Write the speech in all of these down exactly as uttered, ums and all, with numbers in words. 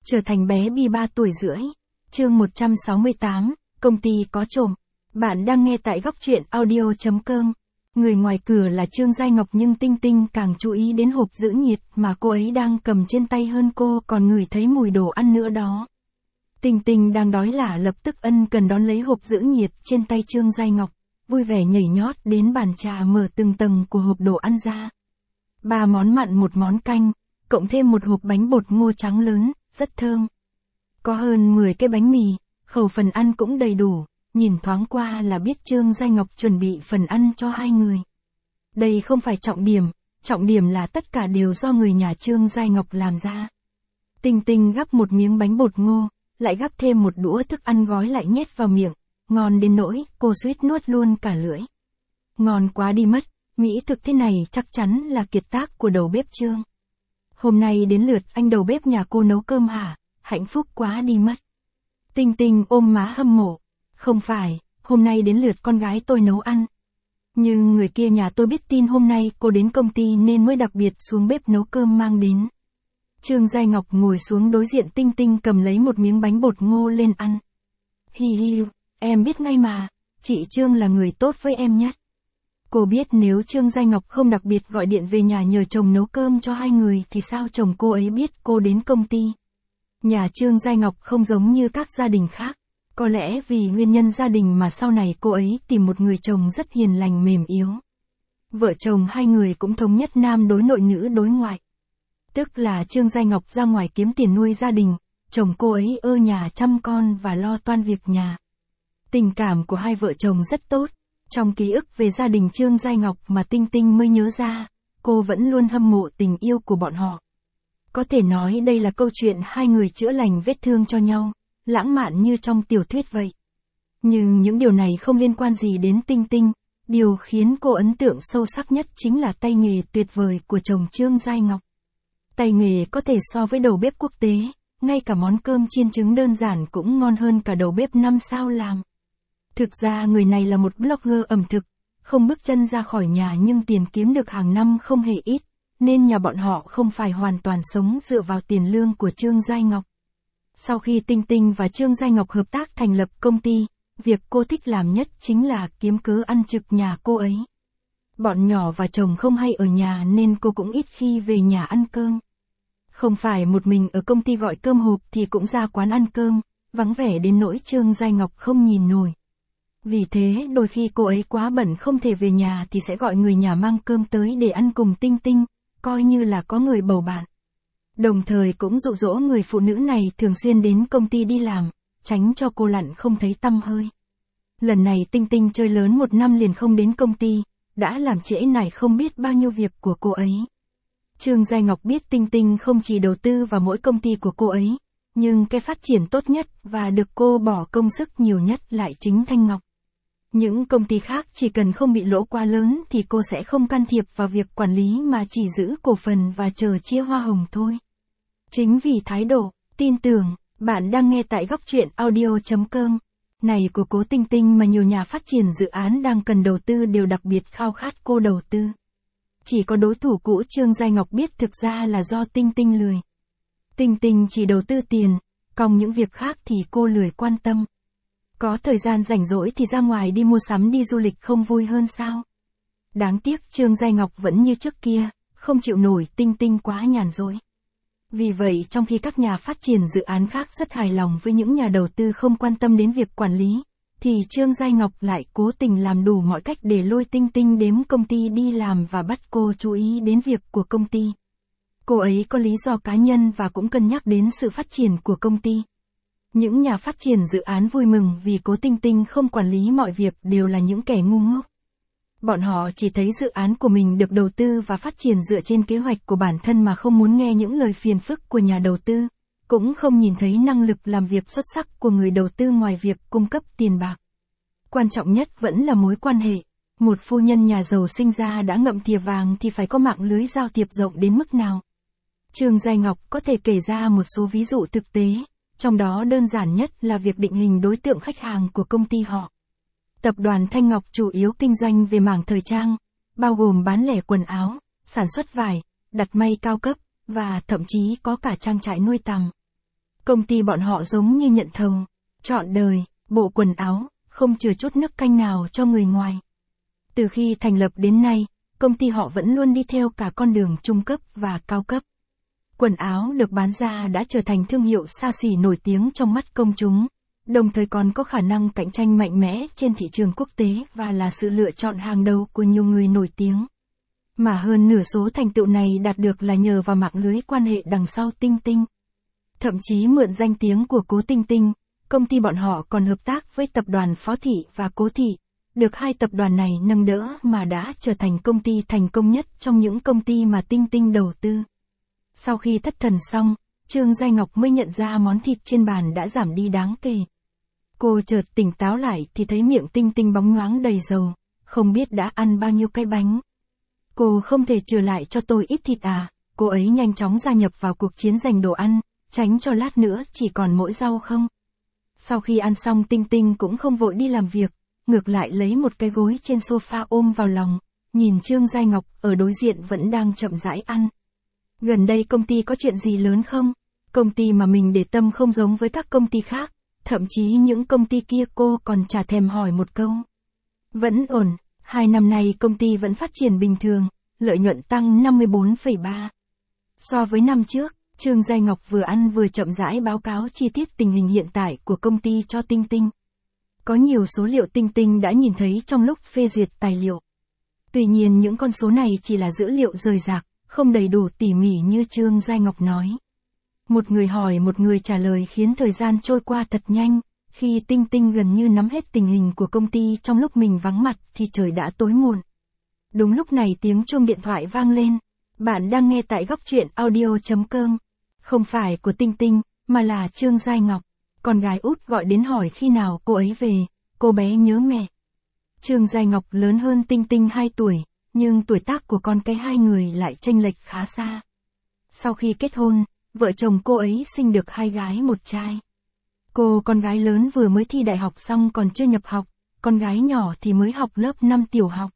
Trở thành bé Bi ba tuổi rưỡi. Chương một trăm sáu mươi tám, công ty có trộm. Bạn đang nghe tại góc truyện audio chấm com. Người ngoài cửa là Trương Giai Ngọc nhưng Tinh Tinh càng chú ý đến hộp giữ nhiệt mà cô ấy đang cầm trên tay hơn cô còn ngửi thấy mùi đồ ăn nữa đó. Tinh Tinh đang đói lả lập tức ân cần đón lấy hộp giữ nhiệt trên tay Trương Giai Ngọc, vui vẻ nhảy nhót đến bàn trà mở từng tầng của hộp đồ ăn ra. Ba món mặn một món canh, cộng thêm một hộp bánh bột ngô trắng lớn, rất thơm. Có hơn mười cái bánh mì, khẩu phần ăn cũng đầy đủ, nhìn thoáng qua là biết Trương Giai Ngọc chuẩn bị phần ăn cho hai người. Đây không phải trọng điểm, trọng điểm là tất cả đều do người nhà Trương Giai Ngọc làm ra. Tinh Tinh gắp một miếng bánh bột ngô, lại gắp thêm một đũa thức ăn gói lại nhét vào miệng, ngon đến nỗi cô suýt nuốt luôn cả lưỡi. Ngon quá đi mất, mỹ thực thế này chắc chắn là kiệt tác của đầu bếp Trương. Hôm nay đến lượt anh đầu bếp nhà cô nấu cơm hả, hạnh phúc quá đi mất. Tinh Tinh ôm má hâm mộ, không phải, hôm nay đến lượt con gái tôi nấu ăn. Nhưng người kia nhà tôi biết tin hôm nay cô đến công ty nên mới đặc biệt xuống bếp nấu cơm mang đến. Trương Giai Ngọc ngồi xuống đối diện Tinh Tinh cầm lấy một miếng bánh bột ngô lên ăn. Hi hi, em biết ngay mà, chị Trương là người tốt với em nhất. Cô biết nếu Trương Giai Ngọc không đặc biệt gọi điện về nhà nhờ chồng nấu cơm cho hai người thì sao chồng cô ấy biết cô đến công ty. Nhà Trương Giai Ngọc không giống như các gia đình khác, có lẽ vì nguyên nhân gia đình mà sau này cô ấy tìm một người chồng rất hiền lành mềm yếu. Vợ chồng hai người cũng thống nhất nam đối nội nữ đối ngoại. Tức là Trương Giai Ngọc ra ngoài kiếm tiền nuôi gia đình, chồng cô ấy ở nhà chăm con và lo toan việc nhà. Tình cảm của hai vợ chồng rất tốt. Trong ký ức về gia đình Trương Giai Ngọc mà Tinh Tinh mới nhớ ra, cô vẫn luôn hâm mộ tình yêu của bọn họ. Có thể nói đây là câu chuyện hai người chữa lành vết thương cho nhau, lãng mạn như trong tiểu thuyết vậy. Nhưng những điều này không liên quan gì đến Tinh Tinh, điều khiến cô ấn tượng sâu sắc nhất chính là tay nghề tuyệt vời của chồng Trương Giai Ngọc. Tay nghề có thể so với đầu bếp quốc tế, ngay cả món cơm chiên trứng đơn giản cũng ngon hơn cả đầu bếp năm sao làm. Thực ra người này là một blogger ẩm thực, không bước chân ra khỏi nhà nhưng tiền kiếm được hàng năm không hề ít, nên nhà bọn họ không phải hoàn toàn sống dựa vào tiền lương của Trương Giai Ngọc. Sau khi Tinh Tinh và Trương Giai Ngọc hợp tác thành lập công ty, việc cô thích làm nhất chính là kiếm cớ ăn trực nhà cô ấy. Bọn nhỏ và chồng không hay ở nhà nên cô cũng ít khi về nhà ăn cơm. Không phải một mình ở công ty gọi cơm hộp thì cũng ra quán ăn cơm, vắng vẻ đến nỗi Trương Giai Ngọc không nhìn nổi. Vì thế đôi khi cô ấy quá bận không thể về nhà thì sẽ gọi người nhà mang cơm tới để ăn cùng Tinh Tinh, coi như là có người bầu bạn. Đồng thời cũng dụ dỗ người phụ nữ này thường xuyên đến công ty đi làm, tránh cho cô lặn không thấy tăm hơi. Lần này Tinh Tinh chơi lớn một năm liền không đến công ty, đã làm trễ nải không biết bao nhiêu việc của cô ấy. Trương Giai Ngọc biết Tinh Tinh không chỉ đầu tư vào mỗi công ty của cô ấy, nhưng cái phát triển tốt nhất và được cô bỏ công sức nhiều nhất lại chính Thanh Ngọc. Những công ty khác chỉ cần không bị lỗ quá lớn thì cô sẽ không can thiệp vào việc quản lý mà chỉ giữ cổ phần và chờ chia hoa hồng thôi. Chính vì thái độ, tin tưởng, bạn đang nghe tại góc truyện audio chấm com này của cố Tinh Tinh mà nhiều nhà phát triển dự án đang cần đầu tư đều đặc biệt khao khát cô đầu tư. Chỉ có đối thủ cũ Trương Giai Ngọc biết thực ra là do Tinh Tinh lười. Tinh Tinh chỉ đầu tư tiền, còn những việc khác thì cô lười quan tâm. Có thời gian rảnh rỗi thì ra ngoài đi mua sắm đi du lịch không vui hơn sao? Đáng tiếc Trương Giai Ngọc vẫn như trước kia, không chịu nổi Tinh Tinh quá nhàn rỗi. Vì vậy trong khi các nhà phát triển dự án khác rất hài lòng với những nhà đầu tư không quan tâm đến việc quản lý, thì Trương Giai Ngọc lại cố tình làm đủ mọi cách để lôi Tinh Tinh đến công ty đi làm và bắt cô chú ý đến việc của công ty. Cô ấy có lý do cá nhân và cũng cân nhắc đến sự phát triển của công ty. Những nhà phát triển dự án vui mừng vì cố Tinh Tinh không quản lý mọi việc đều là những kẻ ngu ngốc. Bọn họ chỉ thấy dự án của mình được đầu tư và phát triển dựa trên kế hoạch của bản thân mà không muốn nghe những lời phiền phức của nhà đầu tư, cũng không nhìn thấy năng lực làm việc xuất sắc của người đầu tư ngoài việc cung cấp tiền bạc. Quan trọng nhất vẫn là mối quan hệ. Một phu nhân nhà giàu sinh ra đã ngậm thìa vàng thì phải có mạng lưới giao thiệp rộng đến mức nào. Trương Giai Ngọc có thể kể ra một số ví dụ thực tế. Trong đó đơn giản nhất là việc định hình đối tượng khách hàng của công ty họ. Tập đoàn Thanh Ngọc chủ yếu kinh doanh về mảng thời trang, bao gồm bán lẻ quần áo, sản xuất vải, đặt may cao cấp, và thậm chí có cả trang trại nuôi tằm. Công ty bọn họ giống như nhận thầu, trọn đời, bộ quần áo, không chừa chút nước canh nào cho người ngoài. Từ khi thành lập đến nay, công ty họ vẫn luôn đi theo cả con đường trung cấp và cao cấp. Quần áo được bán ra đã trở thành thương hiệu xa xỉ nổi tiếng trong mắt công chúng, đồng thời còn có khả năng cạnh tranh mạnh mẽ trên thị trường quốc tế và là sự lựa chọn hàng đầu của nhiều người nổi tiếng. Mà hơn nửa số thành tựu này đạt được là nhờ vào mạng lưới quan hệ đằng sau Tinh Tinh. Thậm chí mượn danh tiếng của Cố Tinh Tinh, công ty bọn họ còn hợp tác với tập đoàn Phó Thị và Cố Thị, được hai tập đoàn này nâng đỡ mà đã trở thành công ty thành công nhất trong những công ty mà Tinh Tinh đầu tư. Sau khi thất thần xong, Trương Giai Ngọc mới nhận ra món thịt trên bàn đã giảm đi đáng kể. Cô chợt tỉnh táo lại thì thấy miệng Tinh Tinh bóng nhoáng đầy dầu, không biết đã ăn bao nhiêu cái bánh. Cô không thể trừ lại cho tôi ít thịt à? Cô ấy nhanh chóng gia nhập vào cuộc chiến giành đồ ăn, tránh cho lát nữa chỉ còn mỗi rau không. Sau khi ăn xong Tinh Tinh cũng không vội đi làm việc, ngược lại lấy một cái gối trên sofa ôm vào lòng, nhìn Trương Giai Ngọc ở đối diện vẫn đang chậm rãi ăn. Gần đây công ty có chuyện gì lớn không? Công ty mà mình để tâm không giống với các công ty khác, thậm chí những công ty kia cô còn chả thèm hỏi một câu. Vẫn ổn, hai năm nay công ty vẫn phát triển bình thường, lợi nhuận tăng năm mươi bốn phẩy ba. So với năm trước, Trương Giai Ngọc vừa ăn vừa chậm rãi báo cáo chi tiết tình hình hiện tại của công ty cho Tinh Tinh. Có nhiều số liệu Tinh Tinh đã nhìn thấy trong lúc phê duyệt tài liệu. Tuy nhiên những con số này chỉ là dữ liệu rời rạc, không đầy đủ tỉ mỉ như Trương Giai Ngọc nói. Một người hỏi một người trả lời khiến thời gian trôi qua thật nhanh, khi Tinh Tinh gần như nắm hết tình hình của công ty trong lúc mình vắng mặt thì trời đã tối muộn. Đúng lúc này tiếng chuông điện thoại vang lên. Bạn đang nghe tại góc truyện audio chấm com. Không phải của Tinh Tinh, mà là Trương Giai Ngọc. Con gái út gọi đến hỏi khi nào cô ấy về, cô bé nhớ mẹ. Trương Giai Ngọc lớn hơn Tinh Tinh hai tuổi, nhưng tuổi tác của con cái hai người lại chênh lệch khá xa. Sau khi kết hôn, vợ chồng cô ấy sinh được hai gái một trai. Cô con gái lớn vừa mới thi đại học xong còn chưa nhập học, con gái nhỏ thì mới học lớp năm tiểu học.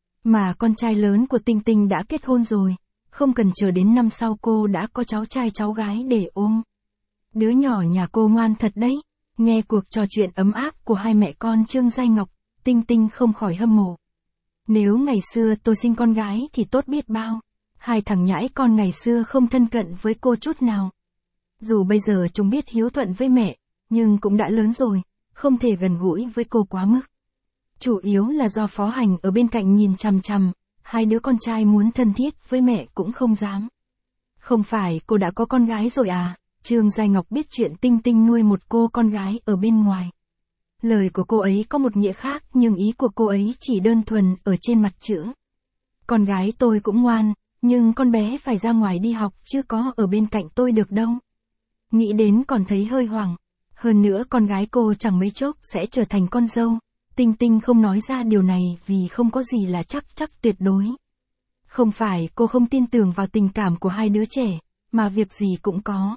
Mà con trai lớn của Tinh Tinh đã kết hôn rồi, không cần chờ đến năm sau cô đã có cháu trai cháu gái để ôm. Đứa nhỏ nhà cô ngoan thật đấy. Nghe cuộc trò chuyện ấm áp của hai mẹ con Trương Giai Ngọc, Tinh Tinh không khỏi hâm mộ. Nếu ngày xưa tôi sinh con gái thì tốt biết bao. Hai thằng nhãi con ngày xưa không thân cận với cô chút nào. Dù bây giờ chúng biết hiếu thuận với mẹ, nhưng cũng đã lớn rồi, không thể gần gũi với cô quá mức. Chủ yếu là do Phó Hành ở bên cạnh nhìn chằm chằm, hai đứa con trai muốn thân thiết với mẹ cũng không dám. Không phải cô đã có con gái rồi à? Trương Giai Ngọc biết chuyện Tinh Tinh nuôi một cô con gái ở bên ngoài. Lời của cô ấy có một nghĩa khác nhưng ý của cô ấy chỉ đơn thuần ở trên mặt chữ. Con gái tôi cũng ngoan, nhưng con bé phải ra ngoài đi học chứ có ở bên cạnh tôi được đâu. Nghĩ đến còn thấy hơi hoảng. Hơn nữa con gái cô chẳng mấy chốc sẽ trở thành con dâu. Tinh Tinh không nói ra điều này vì không có gì là chắc chắc tuyệt đối. Không phải cô không tin tưởng vào tình cảm của hai đứa trẻ, mà việc gì cũng có.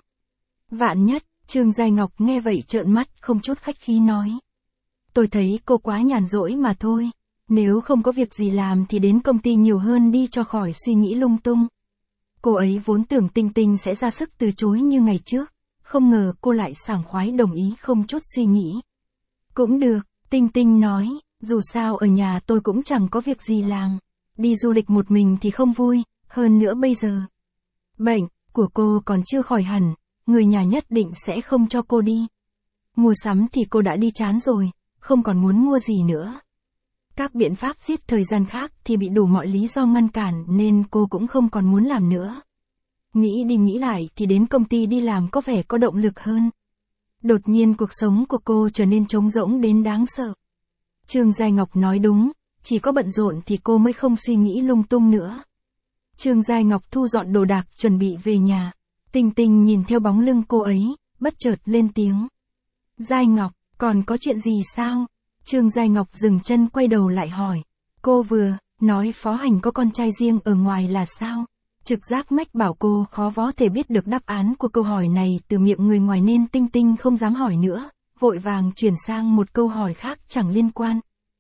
Vạn nhất, Trương Giai Ngọc nghe vậy trợn mắt không chút khách khí nói. Tôi thấy cô quá nhàn rỗi mà thôi. Nếu không có việc gì làm thì đến công ty nhiều hơn đi cho khỏi suy nghĩ lung tung. Cô ấy vốn tưởng Tinh Tinh sẽ ra sức từ chối như ngày trước. Không ngờ cô lại sảng khoái đồng ý không chút suy nghĩ. Cũng được, Tinh Tinh nói, dù sao ở nhà tôi cũng chẳng có việc gì làm. Đi du lịch một mình thì không vui, hơn nữa bây giờ. Bệnh của cô còn chưa khỏi hẳn, người nhà nhất định sẽ không cho cô đi. Mua sắm thì cô đã đi chán rồi, không còn muốn mua gì nữa. Các biện pháp giết thời gian khác thì bị đủ mọi lý do ngăn cản nên cô cũng không còn muốn làm nữa. Nghĩ đi nghĩ lại thì đến công ty đi làm có vẻ có động lực hơn. Đột nhiên cuộc sống của cô trở nên trống rỗng đến đáng sợ. Trương Giai Ngọc nói đúng, chỉ có bận rộn thì cô mới không suy nghĩ lung tung nữa. Trương Giai Ngọc thu dọn đồ đạc chuẩn bị về nhà. Tinh Tinh nhìn theo bóng lưng cô ấy, bất chợt lên tiếng. Giai Ngọc, còn có chuyện gì sao? Trương Giai Ngọc dừng chân quay đầu lại hỏi. Cô vừa nói Phó Hành có con trai riêng ở ngoài là sao? Trực giác mách bảo cô khó có thể biết được đáp án của câu hỏi này từ miệng người ngoài nên Tinh Tinh không dám hỏi nữa, vội vàng chuyển sang một câu hỏi khác chẳng liên quan.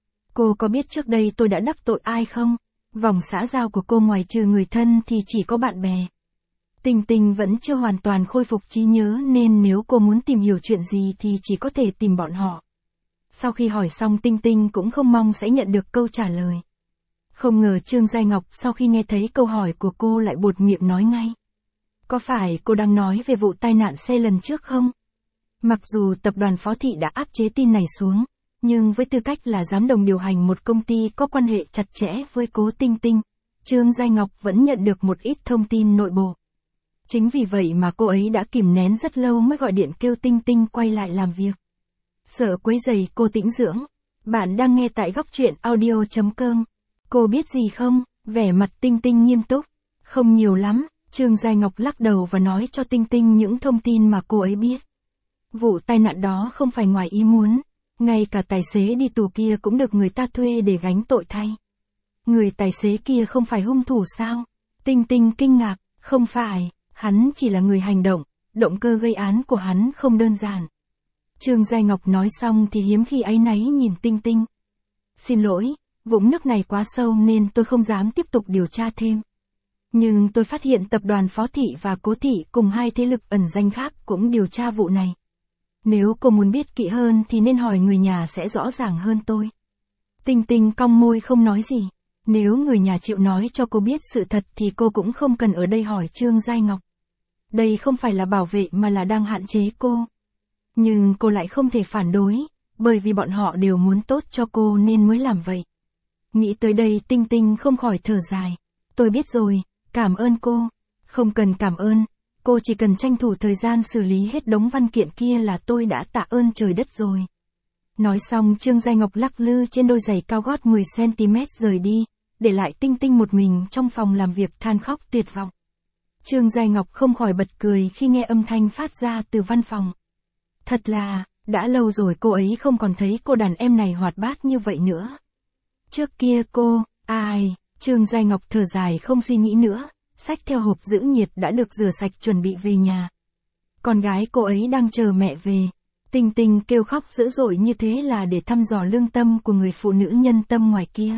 Cô có biết trước đây tôi đã đắc tội ai không? Vòng xã giao của cô ngoài trừ người thân thì chỉ có bạn bè. Tinh Tinh vẫn chưa hoàn toàn khôi phục trí nhớ nên nếu cô muốn tìm hiểu chuyện gì thì chỉ có thể tìm bọn họ. Sau khi hỏi xong Tinh Tinh cũng không mong sẽ nhận được câu trả lời. Không ngờ Trương Giai Ngọc sau khi nghe thấy câu hỏi của cô lại buột miệng nói ngay. Có phải cô đang nói về vụ tai nạn xe lần trước không? Mặc dù tập đoàn Phó Thị đã áp chế tin này xuống, nhưng với tư cách là giám đồng điều hành một công ty có quan hệ chặt chẽ với Cố Tinh Tinh, Trương Giai Ngọc vẫn nhận được một ít thông tin nội bộ. Chính vì vậy mà cô ấy đã kìm nén rất lâu mới gọi điện kêu Tinh Tinh quay lại làm việc. Sợ quấy rầy cô tĩnh dưỡng. Bạn đang nghe tại góc truyện audio chấm com. Cô biết gì không? Vẻ mặt Tinh Tinh nghiêm túc. Không nhiều lắm, Trương Giai Ngọc lắc đầu và nói cho Tinh Tinh những thông tin mà cô ấy biết. Vụ tai nạn đó không phải ngoài ý muốn. Ngay cả tài xế đi tù kia cũng được người ta thuê để gánh tội thay. Người tài xế kia không phải hung thủ sao? Tinh Tinh kinh ngạc, không phải, hắn chỉ là người hành động, động cơ gây án của hắn không đơn giản. Trương Giai Ngọc nói xong thì hiếm khi áy náy nhìn Tinh Tinh. Xin lỗi, vũng nước này quá sâu nên tôi không dám tiếp tục điều tra thêm. Nhưng tôi phát hiện tập đoàn Phó Thị và Cố Thị cùng hai thế lực ẩn danh khác cũng điều tra vụ này. Nếu cô muốn biết kỹ hơn thì nên hỏi người nhà sẽ rõ ràng hơn tôi. Tinh Tinh cong môi không nói gì. Nếu người nhà chịu nói cho cô biết sự thật thì cô cũng không cần ở đây hỏi Trương Giai Ngọc. Đây không phải là bảo vệ mà là đang hạn chế cô. Nhưng cô lại không thể phản đối, bởi vì bọn họ đều muốn tốt cho cô nên mới làm vậy. Nghĩ tới đây Tinh Tinh không khỏi thở dài. Tôi biết rồi, cảm ơn cô. Không cần cảm ơn, cô chỉ cần tranh thủ thời gian xử lý hết đống văn kiện kia là tôi đã tạ ơn trời đất rồi. Nói xong Trương Giai Ngọc lắc lư trên đôi giày cao gót mười xăng ti mét rời đi, để lại Tinh Tinh một mình trong phòng làm việc than khóc tuyệt vọng. Trương Giai Ngọc không khỏi bật cười khi nghe âm thanh phát ra từ văn phòng. Thật là, đã lâu rồi cô ấy không còn thấy cô đàn em này hoạt bát như vậy nữa. Trước kia cô, ai, Trương Giai Ngọc thở dài không suy nghĩ nữa, xách theo hộp giữ nhiệt đã được rửa sạch chuẩn bị về nhà. Con gái cô ấy đang chờ mẹ về. Tinh Tinh kêu khóc dữ dội như thế là để thăm dò lương tâm của người phụ nữ nhân tâm ngoài kia.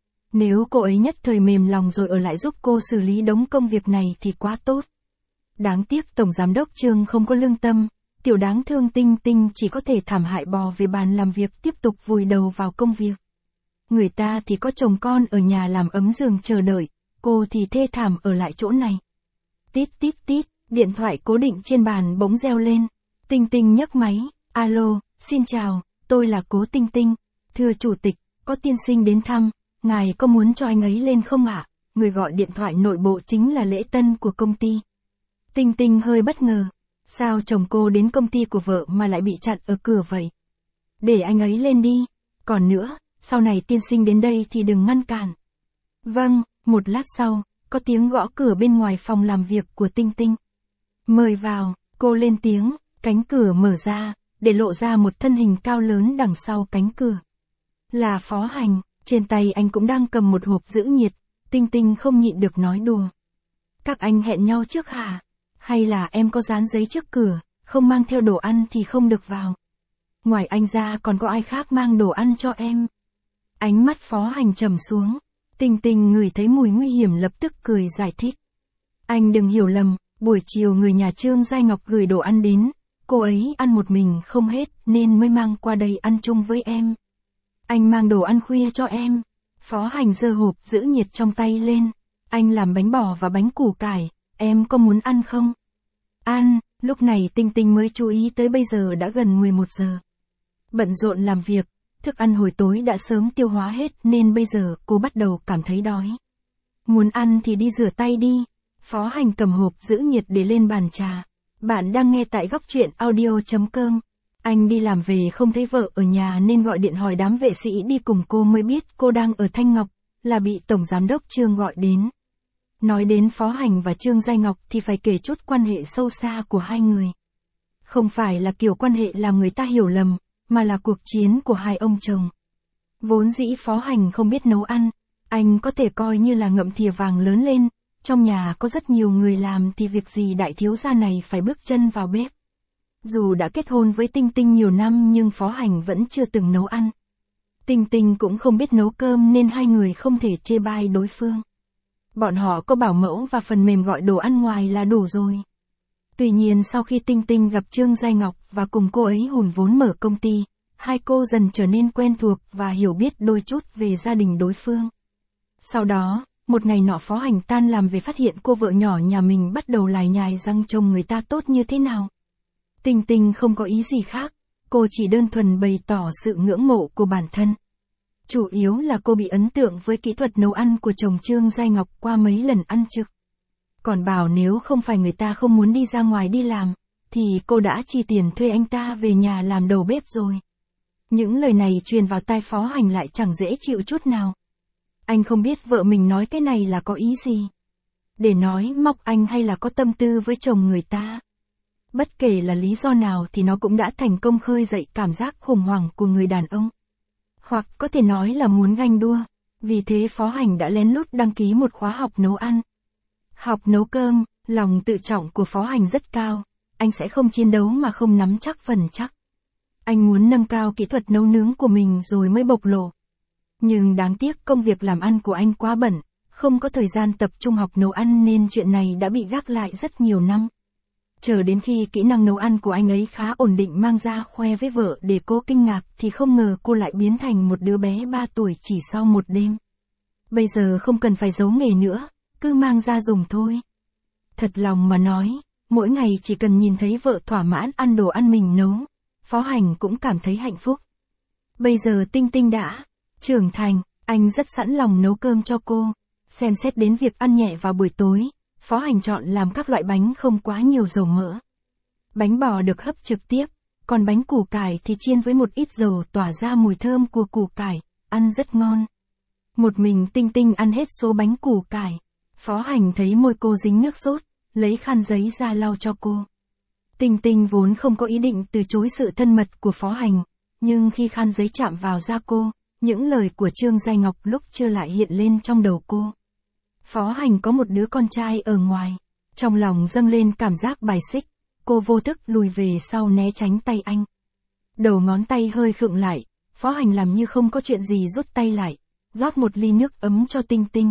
Nếu cô ấy nhất thời mềm lòng rồi ở lại giúp cô xử lý đống công việc này thì quá tốt. Đáng tiếc Tổng Giám đốc Trương không có lương tâm, tiểu đáng thương Tinh Tinh chỉ có thể thảm hại bò về bàn làm việc tiếp tục vùi đầu vào công việc. Người ta thì có chồng con ở nhà làm ấm giường chờ đợi, cô thì thê thảm ở lại chỗ này. Tít tít tít, điện thoại cố định trên bàn bỗng reo lên. Tinh Tinh nhấc máy. Alo, xin chào, tôi là Cố Tinh Tinh. Thưa Chủ tịch, có tiên sinh đến thăm, ngài có muốn cho anh ấy lên không ạ? Người gọi điện thoại nội bộ chính là Lễ Tân của công ty. Tinh Tinh hơi bất ngờ. Sao chồng cô đến công ty của vợ mà lại bị chặn ở cửa vậy? Để anh ấy lên đi. Còn nữa, sau này tiên sinh đến đây thì đừng ngăn cản. Vâng, một lát sau, có tiếng gõ cửa bên ngoài phòng làm việc của Tinh Tinh. Mời vào, cô lên tiếng, cánh cửa mở ra, để lộ ra một thân hình cao lớn đằng sau cánh cửa. Là Phó Hành, trên tay anh cũng đang cầm một hộp giữ nhiệt. Tinh Tinh không nhịn được nói đùa. Các anh hẹn nhau trước hả? Hay là em có dán giấy trước cửa, không mang theo đồ ăn thì không được vào? Ngoài anh ra còn có ai khác mang đồ ăn cho em? Ánh mắt Phó Hành trầm xuống. Tinh Tinh ngửi thấy mùi nguy hiểm lập tức cười giải thích. Anh đừng hiểu lầm, buổi chiều người nhà Trương Giai Ngọc gửi đồ ăn đến. Cô ấy ăn một mình không hết nên mới mang qua đây ăn chung với em. Anh mang đồ ăn khuya cho em. Phó Hành giơ hộp giữ nhiệt trong tay lên. Anh làm bánh bò và bánh củ cải, em có muốn ăn không? Ăn, lúc này Tinh Tinh mới chú ý tới bây giờ đã gần mười một giờ. Bận rộn làm việc, thức ăn hồi tối đã sớm tiêu hóa hết nên bây giờ cô bắt đầu cảm thấy đói. Muốn ăn thì đi rửa tay đi. Phó Hành cầm hộp giữ nhiệt để lên bàn trà. Bạn đang nghe tại góc truyện audio chấm com. Anh đi làm về không thấy vợ ở nhà nên gọi điện hỏi đám vệ sĩ đi cùng cô mới biết cô đang ở Thanh Ngọc, là bị Tổng Giám đốc Trương gọi đến. Nói đến Phó Hành và Trương Giai Ngọc thì phải kể chút quan hệ sâu xa của hai người. Không phải là kiểu quan hệ làm người ta hiểu lầm, mà là cuộc chiến của hai ông chồng. Vốn dĩ Phó Hành không biết nấu ăn, anh có thể coi như là ngậm thìa vàng lớn lên. Trong nhà có rất nhiều người làm thì việc gì đại thiếu gia này phải bước chân vào bếp. Dù đã kết hôn với Tinh Tinh nhiều năm nhưng Phó Hành vẫn chưa từng nấu ăn. Tinh Tinh cũng không biết nấu cơm nên hai người không thể chê bai đối phương. Bọn họ có bảo mẫu và phần mềm gọi đồ ăn ngoài là đủ rồi. Tuy nhiên sau khi Tinh Tinh gặp Trương Giai Ngọc và cùng cô ấy hùn vốn mở công ty, hai cô dần trở nên quen thuộc và hiểu biết đôi chút về gia đình đối phương. Sau đó, một ngày nọ Phó Hành tan làm về phát hiện cô vợ nhỏ nhà mình bắt đầu lải nhải rằng chồng người ta tốt như thế nào. Tinh Tinh không có ý gì khác, cô chỉ đơn thuần bày tỏ sự ngưỡng mộ của bản thân. Chủ yếu là cô bị ấn tượng với kỹ thuật nấu ăn của chồng Trương Giai Ngọc qua mấy lần ăn trực. Còn bảo nếu không phải người ta không muốn đi ra ngoài đi làm, thì cô đã chi tiền thuê anh ta về nhà làm đầu bếp rồi. Những lời này truyền vào tai Phó Hành lại chẳng dễ chịu chút nào. Anh không biết vợ mình nói cái này là có ý gì. Để nói móc anh hay là có tâm tư với chồng người ta. Bất kể là lý do nào thì nó cũng đã thành công khơi dậy cảm giác khủng hoảng của người đàn ông. Hoặc có thể nói là muốn ganh đua. Vì thế Phó Hành đã lén lút đăng ký một khóa học nấu ăn. Học nấu cơm, lòng tự trọng của Phó Hành rất cao. Anh sẽ không chiến đấu mà không nắm chắc phần chắc. Anh muốn nâng cao kỹ thuật nấu nướng của mình rồi mới bộc lộ. Nhưng đáng tiếc công việc làm ăn của anh quá bận, không có thời gian tập trung học nấu ăn nên chuyện này đã bị gác lại rất nhiều năm. Chờ đến khi kỹ năng nấu ăn của anh ấy khá ổn định mang ra khoe với vợ để cô kinh ngạc thì không ngờ cô lại biến thành một đứa bé ba tuổi chỉ sau một đêm. Bây giờ không cần phải giấu nghề nữa, cứ mang ra dùng thôi. Thật lòng mà nói, mỗi ngày chỉ cần nhìn thấy vợ thỏa mãn ăn đồ ăn mình nấu, Phó Hành cũng cảm thấy hạnh phúc. Bây giờ Tinh Tinh đã trưởng thành, anh rất sẵn lòng nấu cơm cho cô. Xem xét đến việc ăn nhẹ vào buổi tối, Phó Hành chọn làm các loại bánh không quá nhiều dầu mỡ. Bánh bò được hấp trực tiếp, còn bánh củ cải thì chiên với một ít dầu tỏa ra mùi thơm của củ cải, ăn rất ngon. Một mình Tinh Tinh ăn hết số bánh củ cải. Phó Hành thấy môi cô dính nước sốt, lấy khăn giấy ra lau cho cô. Tinh Tinh vốn không có ý định từ chối sự thân mật của Phó Hành, nhưng khi khăn giấy chạm vào da cô, những lời của Trương Giai Ngọc lúc chưa lại hiện lên trong đầu cô. Phó Hành có một đứa con trai ở ngoài, trong lòng dâng lên cảm giác bài xích, cô vô thức lùi về sau né tránh tay anh. Đầu ngón tay hơi khựng lại, Phó Hành làm như không có chuyện gì rút tay lại, rót một ly nước ấm cho Tinh Tinh.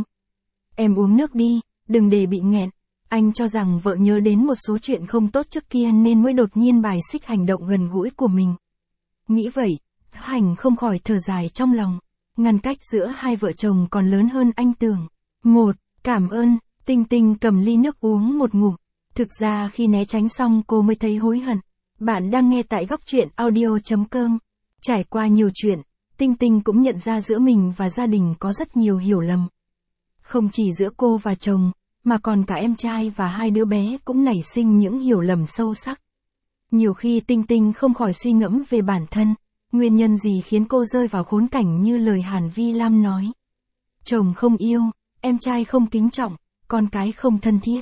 Em uống nước đi, đừng để bị nghẹn. Anh cho rằng vợ nhớ đến một số chuyện không tốt trước kia nên mới đột nhiên bài xích hành động gần gũi của mình. Nghĩ vậy, Hành không khỏi thở dài trong lòng. Ngăn cách giữa hai vợ chồng còn lớn hơn anh tưởng. Một, cảm ơn, Tinh Tinh cầm ly nước uống một ngụm. Thực ra khi né tránh xong cô mới thấy hối hận. Bạn đang nghe tại góc truyện audio chấm com. Trải qua nhiều chuyện, Tinh Tinh cũng nhận ra giữa mình và gia đình có rất nhiều hiểu lầm. Không chỉ giữa cô và chồng, mà còn cả em trai và hai đứa bé cũng nảy sinh những hiểu lầm sâu sắc. Nhiều khi Tinh Tinh không khỏi suy ngẫm về bản thân, nguyên nhân gì khiến cô rơi vào khốn cảnh như lời Hàn Vi Lam nói. Chồng không yêu, em trai không kính trọng, con cái không thân thiết.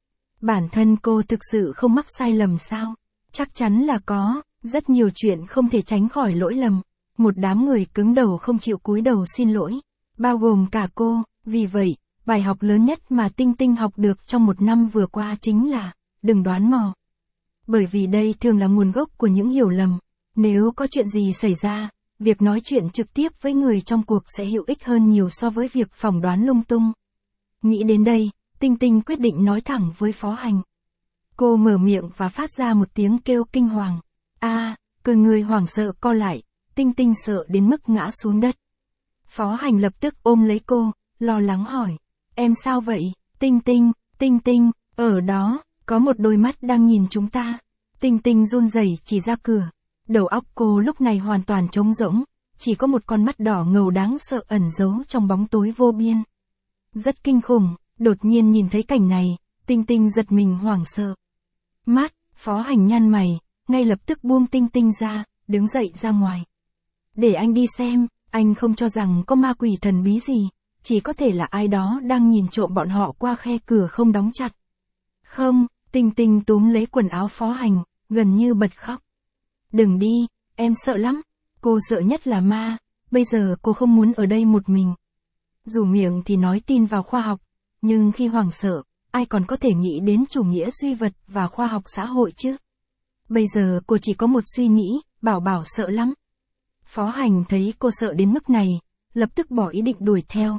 Bản thân cô thực sự không mắc sai lầm sao? Chắc chắn là có, rất nhiều chuyện không thể tránh khỏi lỗi lầm. Một đám người cứng đầu không chịu cúi đầu xin lỗi, bao gồm cả cô. Vì vậy, bài học lớn nhất mà Tinh Tinh học được trong một năm vừa qua chính là, đừng đoán mò. Bởi vì đây thường là nguồn gốc của những hiểu lầm. Nếu có chuyện gì xảy ra, việc nói chuyện trực tiếp với người trong cuộc sẽ hữu ích hơn nhiều so với việc phỏng đoán lung tung. Nghĩ đến đây, Tinh Tinh quyết định nói thẳng với Phó Hành. Cô mở miệng và phát ra một tiếng kêu kinh hoàng. A, à, cơ người hoảng sợ co lại, Tinh Tinh sợ đến mức ngã xuống đất. Phó Hành lập tức ôm lấy cô, lo lắng hỏi. Em sao vậy? Tinh Tinh, Tinh Tinh, ở đó, có một đôi mắt đang nhìn chúng ta. Tinh Tinh run rẩy chỉ ra cửa. Đầu óc cô lúc này hoàn toàn trống rỗng, chỉ có một con mắt đỏ ngầu đáng sợ ẩn giấu trong bóng tối vô biên. Rất kinh khủng, đột nhiên nhìn thấy cảnh này, Tinh Tinh giật mình hoảng sợ. Mắt, Phó Hành nhăn mày, ngay lập tức buông Tinh Tinh ra, đứng dậy ra ngoài. Để anh đi xem, anh không cho rằng có ma quỷ thần bí gì, chỉ có thể là ai đó đang nhìn trộm bọn họ qua khe cửa không đóng chặt. Không, Tinh Tinh túm lấy quần áo Phó Hành, gần như bật khóc. Đừng đi, em sợ lắm, cô sợ nhất là ma, bây giờ cô không muốn ở đây một mình. Dù miệng thì nói tin vào khoa học, nhưng khi hoảng sợ, ai còn có thể nghĩ đến chủ nghĩa duy vật và khoa học xã hội chứ? Bây giờ cô chỉ có một suy nghĩ, bảo bảo sợ lắm. Phó Hành thấy cô sợ đến mức này, lập tức bỏ ý định đuổi theo,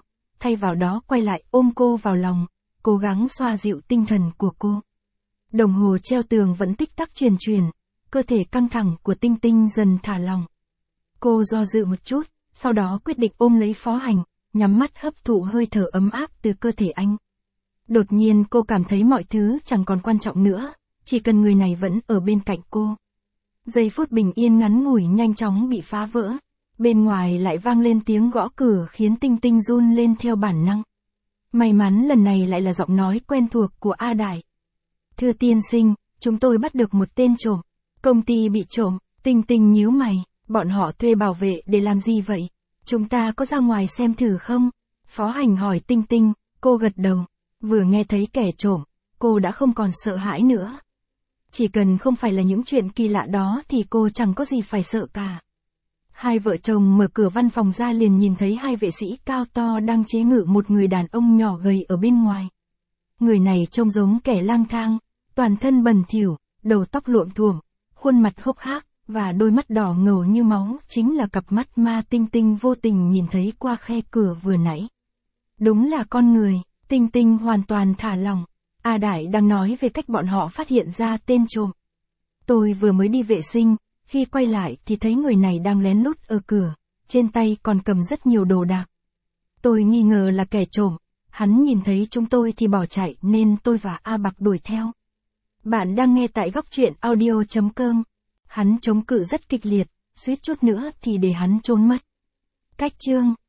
thay vào đó quay lại ôm cô vào lòng, cố gắng xoa dịu tinh thần của cô. Đồng hồ treo tường vẫn tích tắc truyền truyền, cơ thể căng thẳng của Tinh Tinh dần thả lỏng. Cô do dự một chút, sau đó quyết định ôm lấy Phó Hành, nhắm mắt hấp thụ hơi thở ấm áp từ cơ thể anh. Đột nhiên cô cảm thấy mọi thứ chẳng còn quan trọng nữa, chỉ cần người này vẫn ở bên cạnh cô. Giây phút bình yên ngắn ngủi nhanh chóng bị phá vỡ. Bên ngoài lại vang lên tiếng gõ cửa khiến Tinh Tinh run lên theo bản năng. May mắn lần này lại là giọng nói quen thuộc của A Đại. Thưa tiên sinh, chúng tôi bắt được một tên trộm. Công ty bị trộm. Tinh Tinh nhíu mày, bọn họ thuê bảo vệ để làm gì vậy? Chúng ta có ra ngoài xem thử không? Phó Hành hỏi Tinh Tinh, cô gật đầu. Vừa nghe thấy kẻ trộm, cô đã không còn sợ hãi nữa. Chỉ cần không phải là những chuyện kỳ lạ đó thì cô chẳng có gì phải sợ cả. Hai vợ chồng mở cửa văn phòng ra liền nhìn thấy hai vệ sĩ cao to đang chế ngự một người đàn ông nhỏ gầy ở bên ngoài. Người này trông giống kẻ lang thang, toàn thân bẩn thỉu, đầu tóc luộm thuộm, khuôn mặt hốc hác, và đôi mắt đỏ ngầu như máu chính là cặp mắt ma Tinh Tinh vô tình nhìn thấy qua khe cửa vừa nãy. Đúng là con người, Tinh Tinh hoàn toàn thả lỏng. A Đại đang nói về cách bọn họ phát hiện ra tên trộm. Tôi vừa mới đi vệ sinh, khi quay lại thì thấy người này đang lén lút ở cửa, trên tay còn cầm rất nhiều đồ đạc. Tôi nghi ngờ là kẻ trộm, hắn nhìn thấy chúng tôi thì bỏ chạy nên tôi và A Bạc đuổi theo. Bạn đang nghe tại góc truyện audio chấm com. Hắn chống cự rất kịch liệt, suýt chút nữa thì để hắn trốn mất. Cách chương